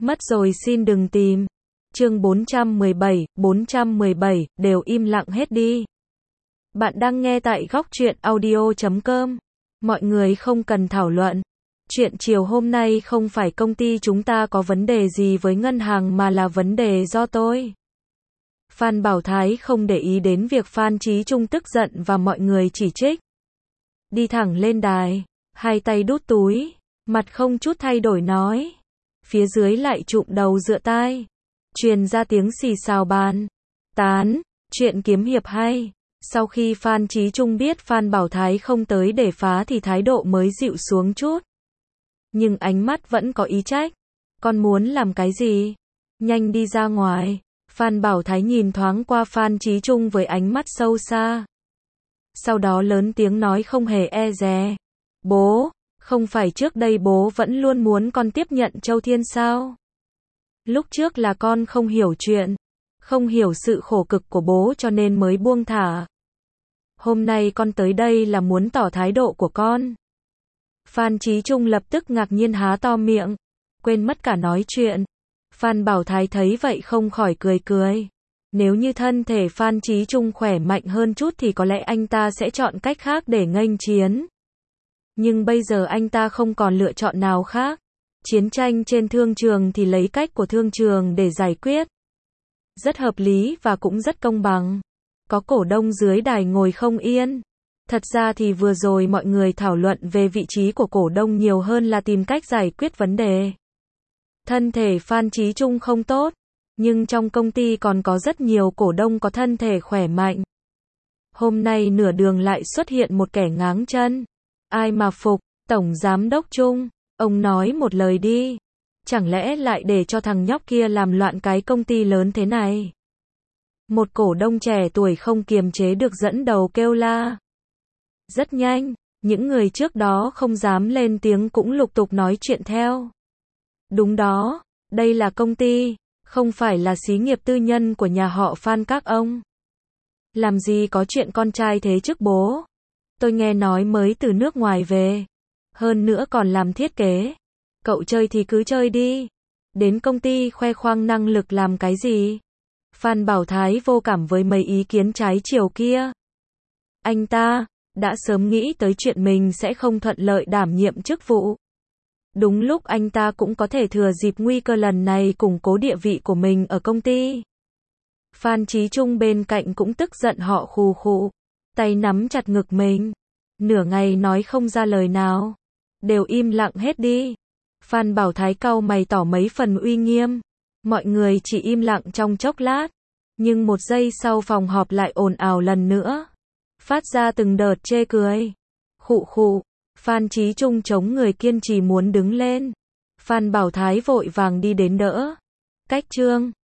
Mất rồi xin đừng tìm. Chương 417, đều im lặng hết đi. Bạn đang nghe tại góc truyện audio.com. Mọi người không cần thảo luận. Chuyện chiều hôm nay không phải công ty chúng ta có vấn đề gì với ngân hàng mà là vấn đề do tôi. Phan Bảo Thái không để ý đến việc Phan Chí Trung tức giận và mọi người chỉ trích. Đi thẳng lên đài, hai tay đút túi, mặt không chút thay đổi nói. Phía dưới lại trụm đầu dựa tai. Truyền ra tiếng xì xào bàn tán, chuyện kiếm hiệp hay. Sau khi Phan Chí Trung biết Phan Bảo Thái không tới để phá thì thái độ mới dịu xuống chút. Nhưng ánh mắt vẫn có ý trách. Con muốn làm cái gì? Nhanh đi ra ngoài. Phan Bảo Thái nhìn thoáng qua Phan Chí Trung với ánh mắt sâu xa. Sau đó lớn tiếng nói không hề e dè. Bố, không phải trước đây bố vẫn luôn muốn con tiếp nhận Châu Thiên sao? Lúc trước là con không hiểu chuyện, không hiểu sự khổ cực của bố cho nên mới buông thả. Hôm nay con tới đây là muốn tỏ thái độ của con. Phan Chí Trung lập tức ngạc nhiên há to miệng, quên mất cả nói chuyện. Phan Bảo Thái thấy vậy không khỏi cười cười. Nếu như thân thể Phan Chí Trung khỏe mạnh hơn chút thì có lẽ anh ta sẽ chọn cách khác để nghênh chiến. Nhưng bây giờ anh ta không còn lựa chọn nào khác. Chiến tranh trên thương trường thì lấy cách của thương trường để giải quyết. Rất hợp lý và cũng rất công bằng. Có cổ đông dưới đài ngồi không yên. Thật ra thì vừa rồi mọi người thảo luận về vị trí của cổ đông nhiều hơn là tìm cách giải quyết vấn đề. Thân thể Phan Chí Trung không tốt, nhưng trong công ty còn có rất nhiều cổ đông có thân thể khỏe mạnh. Hôm nay nửa đường lại xuất hiện một kẻ ngáng chân. Ai mà phục, Tổng Giám đốc Trung, ông nói một lời đi. Chẳng lẽ lại để cho thằng nhóc kia làm loạn cái công ty lớn thế này? Một cổ đông trẻ tuổi không kiềm chế được dẫn đầu kêu la. Rất nhanh, những người trước đó không dám lên tiếng cũng lục tục nói chuyện theo. Đúng đó, đây là công ty, không phải là xí nghiệp tư nhân của nhà họ Phan các ông. Làm gì có chuyện con trai thế trước bố. Tôi nghe nói mới từ nước ngoài về. Hơn nữa còn làm thiết kế. Cậu chơi thì cứ chơi đi. Đến công ty khoe khoang năng lực làm cái gì? Phan Bảo Thái vô cảm với mấy ý kiến trái chiều kia. Anh ta đã sớm nghĩ tới chuyện mình sẽ không thuận lợi đảm nhiệm chức vụ. Đúng lúc anh ta cũng có thể thừa dịp nguy cơ lần này củng cố địa vị của mình ở công ty. Phan Chí Trung bên cạnh cũng tức giận họ khù khụ, tay nắm chặt ngực mình. Nửa ngày nói không ra lời nào. Đều im lặng hết đi. Phan Bảo Thái cau mày tỏ mấy phần uy nghiêm. Mọi người chỉ im lặng trong chốc lát. Nhưng một giây sau phòng họp lại ồn ào lần nữa. Phát ra từng đợt chê cười. Khụ khụ. Phan Chí Trung chống người kiên trì muốn đứng lên. Phan Bảo Thái vội vàng đi đến đỡ. Cách Trương.